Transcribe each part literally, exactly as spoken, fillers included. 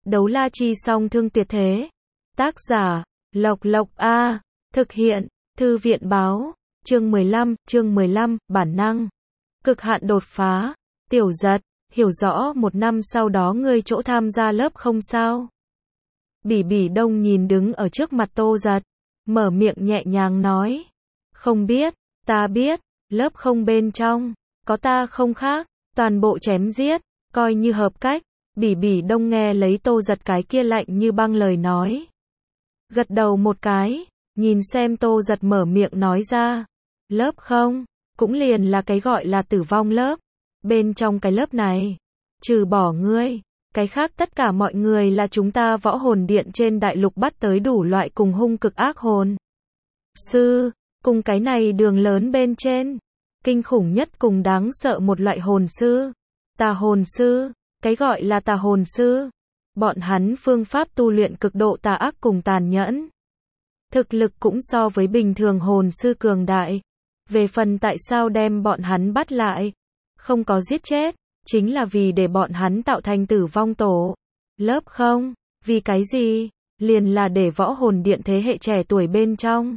Đấu la chi song thương tuyệt thế. Tác giả, Lộc Lộc A. Thực hiện, Thư viện báo. Chương mười lăm, chương mười lăm, bản năng. Cực hạn đột phá. Tiểu Giật, hiểu rõ một năm sau đó ngươi chỗ tham gia lớp không sao? Bỉ Bỉ Đông nhìn đứng ở trước mặt Tô Giật, mở miệng nhẹ nhàng nói. Không biết, ta biết, lớp không bên trong, có ta không khác, toàn bộ chém giết, coi như hợp cách. Bỉ Bỉ Đông nghe lấy Tô Giật cái kia lạnh như băng lời nói. Gật đầu một cái, nhìn xem Tô Giật mở miệng nói ra. Lớp không, cũng liền là cái gọi là tử vong lớp. Bên trong cái lớp này, trừ bỏ ngươi, cái khác tất cả mọi người là chúng ta võ hồn điện trên đại lục bắt tới đủ loại cùng hung cực ác hồn sư, cùng cái này đường lớn bên trên, kinh khủng nhất cùng đáng sợ một loại hồn sư, tà hồn sư. Cái gọi là tà hồn sư, bọn hắn phương pháp tu luyện cực độ tà ác cùng tàn nhẫn. Thực lực cũng so với bình thường hồn sư cường đại. Về phần tại sao đem bọn hắn bắt lại, không có giết chết, chính là vì để bọn hắn tạo thành tử vong tổ. Lớp không, vì cái gì? Liền là để võ hồn điện thế hệ trẻ tuổi bên trong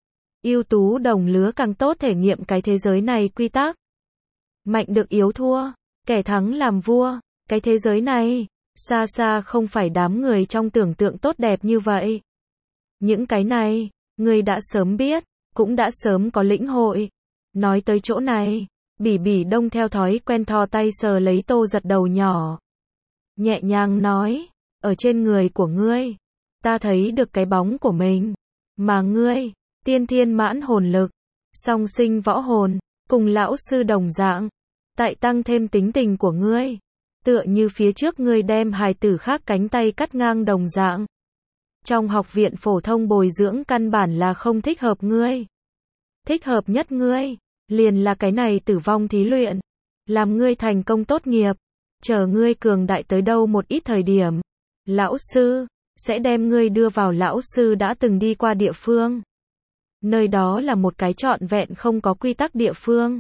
ưu tú đồng lứa càng tốt thể nghiệm cái thế giới này quy tắc. Mạnh được yếu thua, kẻ thắng làm vua. Cái thế giới này, xa xa không phải đám người trong tưởng tượng tốt đẹp như vậy. Những cái này, người đã sớm biết, cũng đã sớm có lĩnh hội. Nói tới chỗ này, Bỉ Bỉ Đông theo thói quen thò tay sờ lấy Tô Giật đầu nhỏ. Nhẹ nhàng nói, ở trên người của ngươi, ta thấy được cái bóng của mình. Mà ngươi, tiên thiên mãn hồn lực, song sinh võ hồn, cùng lão sư đồng dạng, tại tăng thêm tính tình của ngươi. Tựa như phía trước ngươi đem hài tử khác cánh tay cắt ngang đồng dạng. Trong học viện phổ thông bồi dưỡng căn bản là không thích hợp ngươi. Thích hợp nhất ngươi, liền là cái này tử vong thí luyện. Làm ngươi thành công tốt nghiệp, chờ ngươi cường đại tới đâu một ít thời điểm. Lão sư, sẽ đem ngươi đưa vào lão sư đã từng đi qua địa phương. Nơi đó là một cái trọn vẹn không có quy tắc địa phương.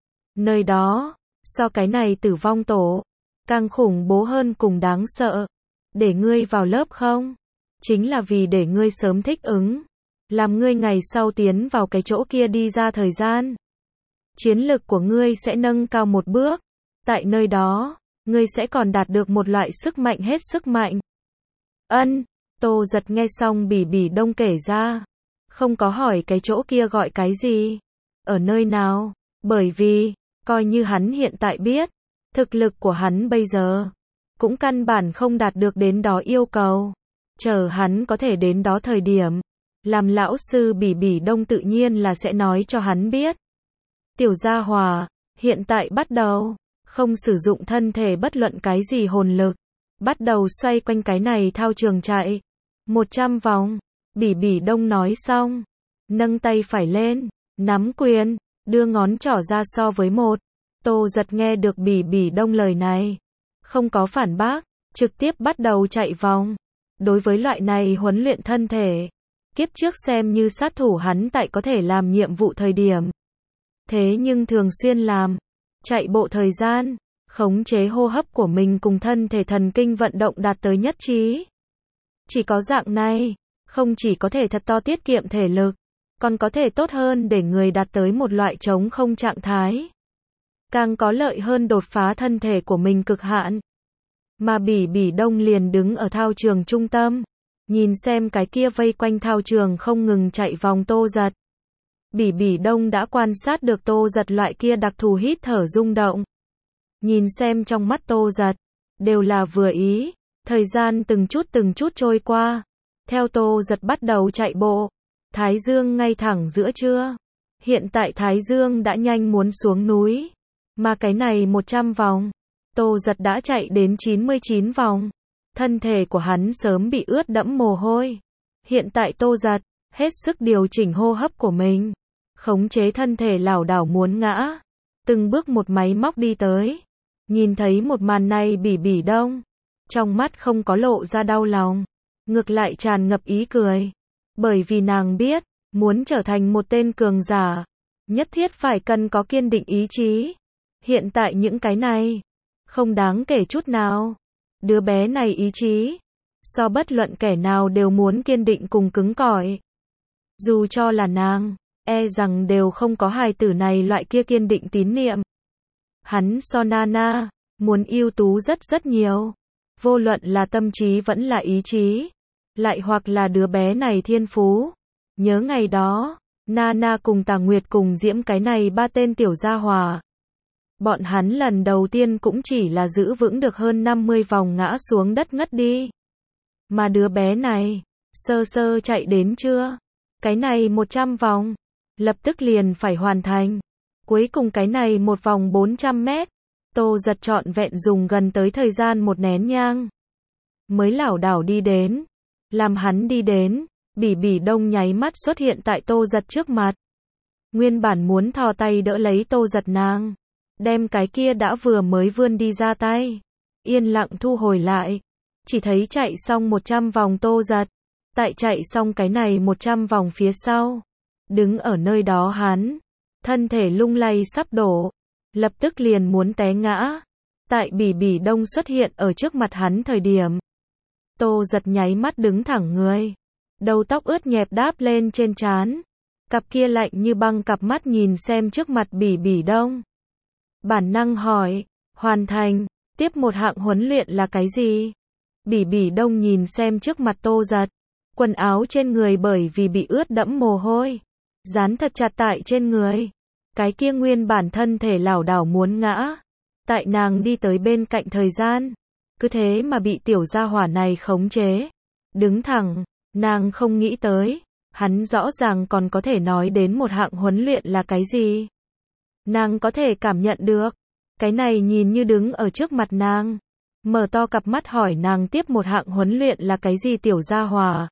Nơi đó, so cái này tử vong tổ, càng khủng bố hơn cùng đáng sợ. Để ngươi vào lớp không? Chính là vì để ngươi sớm thích ứng. Làm ngươi ngày sau tiến vào cái chỗ kia đi ra thời gian. Chiến lực của ngươi sẽ nâng cao một bước. Tại nơi đó, ngươi sẽ còn đạt được một loại sức mạnh hết sức mạnh. Ân, Tô Giật nghe xong Bỉ Bỉ Đông kể ra. Không có hỏi cái chỗ kia gọi cái gì. Ở nơi nào? Bởi vì, coi như hắn hiện tại biết. Thực lực của hắn bây giờ, cũng căn bản không đạt được đến đó yêu cầu. Chờ hắn có thể đến đó thời điểm, làm lão sư Bỉ Bỉ Đông tự nhiên là sẽ nói cho hắn biết. Tiểu gia hòa, hiện tại bắt đầu, không sử dụng thân thể bất luận cái gì hồn lực. Bắt đầu xoay quanh cái này thao trường chạy. một trăm vòng, Bỉ Bỉ Đông nói xong. Nâng tay phải lên, nắm quyền, đưa ngón trỏ ra so với một. Tô Giật nghe được Bỉ Bỉ Đông lời này, không có phản bác, trực tiếp bắt đầu chạy vòng. Đối với loại này huấn luyện thân thể, kiếp trước xem như sát thủ hắn tại có thể làm nhiệm vụ thời điểm. Thế nhưng thường xuyên làm, chạy bộ thời gian, khống chế hô hấp của mình cùng thân thể thần kinh vận động đạt tới nhất trí. Chỉ có dạng này, không chỉ có thể thật to tiết kiệm thể lực, còn có thể tốt hơn để người đạt tới một loại trống không trạng thái. Càng có lợi hơn đột phá thân thể của mình cực hạn. Mà Bỉ Bỉ Đông liền đứng ở thao trường trung tâm, nhìn xem cái kia vây quanh thao trường không ngừng chạy vòng Tô Giật. Bỉ Bỉ Đông đã quan sát được Tô Giật loại kia đặc thù hít thở rung động. Nhìn xem trong mắt Tô Giật, đều là vừa ý, thời gian từng chút từng chút trôi qua. Theo Tô Giật bắt đầu chạy bộ, Thái Dương ngay thẳng giữa trưa. Hiện tại Thái Dương đã nhanh muốn xuống núi. Mà cái này một trăm vòng, Tô Giật đã chạy đến chín mươi chín vòng. Thân thể của hắn sớm bị ướt đẫm mồ hôi. Hiện tại Tô Giật, hết sức điều chỉnh hô hấp của mình. Khống chế thân thể lảo đảo muốn ngã. Từng bước một máy móc đi tới. Nhìn thấy một màn này Bỉ Bỉ Đông. Trong mắt không có lộ ra đau lòng. Ngược lại tràn ngập ý cười. Bởi vì nàng biết, muốn trở thành một tên cường giả, nhất thiết phải cần có kiên định ý chí. Hiện tại những cái này, không đáng kể chút nào. Đứa bé này ý chí, so bất luận kẻ nào đều muốn kiên định cùng cứng cỏi. Dù cho là nàng, e rằng đều không có hài tử này loại kia kiên định tín niệm. Hắn so Nana, muốn ưu tú rất rất nhiều. Vô luận là tâm trí vẫn là ý chí. Lại hoặc là đứa bé này thiên phú. Nhớ ngày đó, Nana cùng Tà Nguyệt cùng Diễm cái này ba tên tiểu gia hỏa. Bọn hắn lần đầu tiên cũng chỉ là giữ vững được hơn năm mươi vòng ngã xuống đất ngất đi. Mà đứa bé này, sơ sơ chạy đến chưa? Cái này một trăm vòng, lập tức liền phải hoàn thành. Cuối cùng cái này một vòng bốn trăm mét, Tô Giật trọn vẹn dùng gần tới thời gian một nén nhang. Mới lảo đảo đi đến. Làm hắn đi đến, Bỉ Bỉ Đông nháy mắt xuất hiện tại Tô Giật trước mặt. Nguyên bản muốn thò tay đỡ lấy Tô Giật nàng. Đem cái kia đã vừa mới vươn đi ra tay. Yên lặng thu hồi lại. Chỉ thấy chạy xong một trăm vòng Tô Giật. Tại chạy xong cái này một trăm vòng phía sau. Đứng ở nơi đó hắn. Thân thể lung lay sắp đổ. Lập tức liền muốn té ngã. Tại Bỉ Bỉ Đông xuất hiện ở trước mặt hắn thời điểm. Tô Giật nháy mắt đứng thẳng người. Đầu tóc ướt nhẹp đáp lên trên trán. Cặp kia lạnh như băng cặp mắt nhìn xem trước mặt Bỉ Bỉ Đông. Bản năng hỏi, hoàn thành, tiếp một hạng huấn luyện là cái gì? Bỉ Bỉ Đông nhìn xem trước mặt Tô Giật. Quần áo trên người bởi vì bị ướt đẫm mồ hôi. Dán thật chặt tại trên người. Cái kia nguyên bản thân thể lảo đảo muốn ngã. Tại nàng đi tới bên cạnh thời gian. Cứ thế mà bị tiểu gia hỏa này khống chế. Đứng thẳng, nàng không nghĩ tới. Hắn rõ ràng còn có thể nói đến một hạng huấn luyện là cái gì. Nàng có thể cảm nhận được. Cái này nhìn như đứng ở trước mặt nàng. Mở to cặp mắt hỏi nàng tiếp một hạng huấn luyện là cái gì tiểu gia hỏa.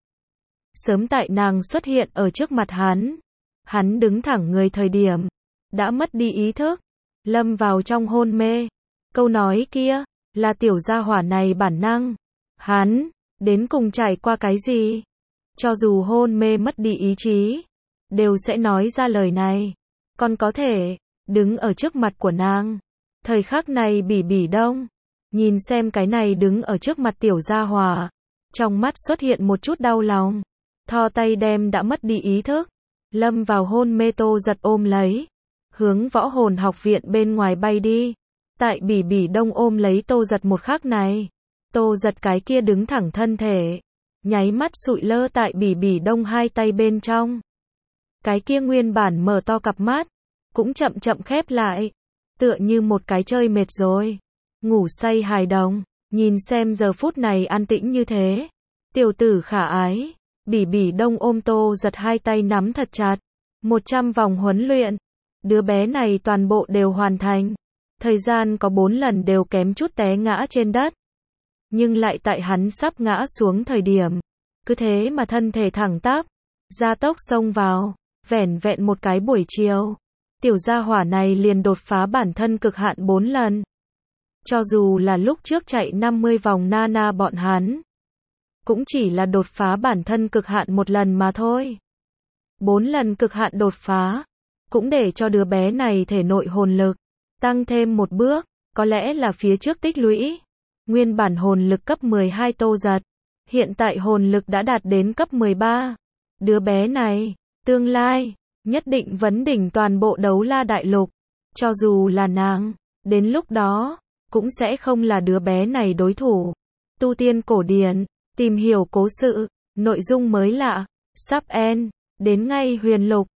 Sớm tại nàng xuất hiện ở trước mặt hắn. Hắn đứng thẳng người thời điểm. Đã mất đi ý thức. Lâm vào trong hôn mê. Câu nói kia. Là tiểu gia hỏa này bản năng. Hắn. Đến cùng trải qua cái gì. Cho dù hôn mê mất đi ý chí. Đều sẽ nói ra lời này. Còn có thể. Đứng ở trước mặt của nàng. Thời khắc này Bỉ Bỉ Đông. Nhìn xem cái này đứng ở trước mặt tiểu gia hỏa. Trong mắt xuất hiện một chút đau lòng. Thò tay đem đã mất đi ý thức. Lâm vào hôn mê Tô Giật ôm lấy. Hướng võ hồn học viện bên ngoài bay đi. Tại Bỉ Bỉ Đông ôm lấy Tô Giật một khắc này. Tô Giật cái kia đứng thẳng thân thể. Nháy mắt sụi lơ tại Bỉ Bỉ Đông hai tay bên trong. Cái kia nguyên bản mở to cặp mắt. Cũng chậm chậm khép lại. Tựa như một cái chơi mệt rồi. Ngủ say hài đồng. Nhìn xem giờ phút này an tĩnh như thế. Tiểu tử khả ái. Bỉ Bỉ Đông ôm Tô Giật hai tay nắm thật chặt. một trăm vòng huấn luyện. Đứa bé này toàn bộ đều hoàn thành. Thời gian có bốn lần đều kém chút té ngã trên đất. Nhưng lại tại hắn sắp ngã xuống thời điểm. Cứ thế mà thân thể thẳng tắp. Gia tốc xông vào. Vẻn vẹn một cái buổi chiều. Tiểu gia hỏa này liền đột phá bản thân cực hạn bốn lần. Cho dù là lúc trước chạy năm mươi vòng Nana bọn hắn. Cũng chỉ là đột phá bản thân cực hạn một lần mà thôi. Bốn lần cực hạn đột phá. Cũng để cho đứa bé này thể nội hồn lực. Tăng thêm một bước. Có lẽ là phía trước tích lũy. Nguyên bản hồn lực cấp mười hai Tô Giật. Hiện tại hồn lực đã đạt đến cấp mười ba. Đứa bé này. Tương lai. Nhất định vấn đỉnh toàn bộ đấu la đại lục. Cho dù là nàng. Đến lúc đó. Cũng sẽ không là đứa bé này đối thủ. Tu tiên cổ điển. Tìm hiểu cố sự. Nội dung mới lạ. Sắp end. Đến ngay huyền lục.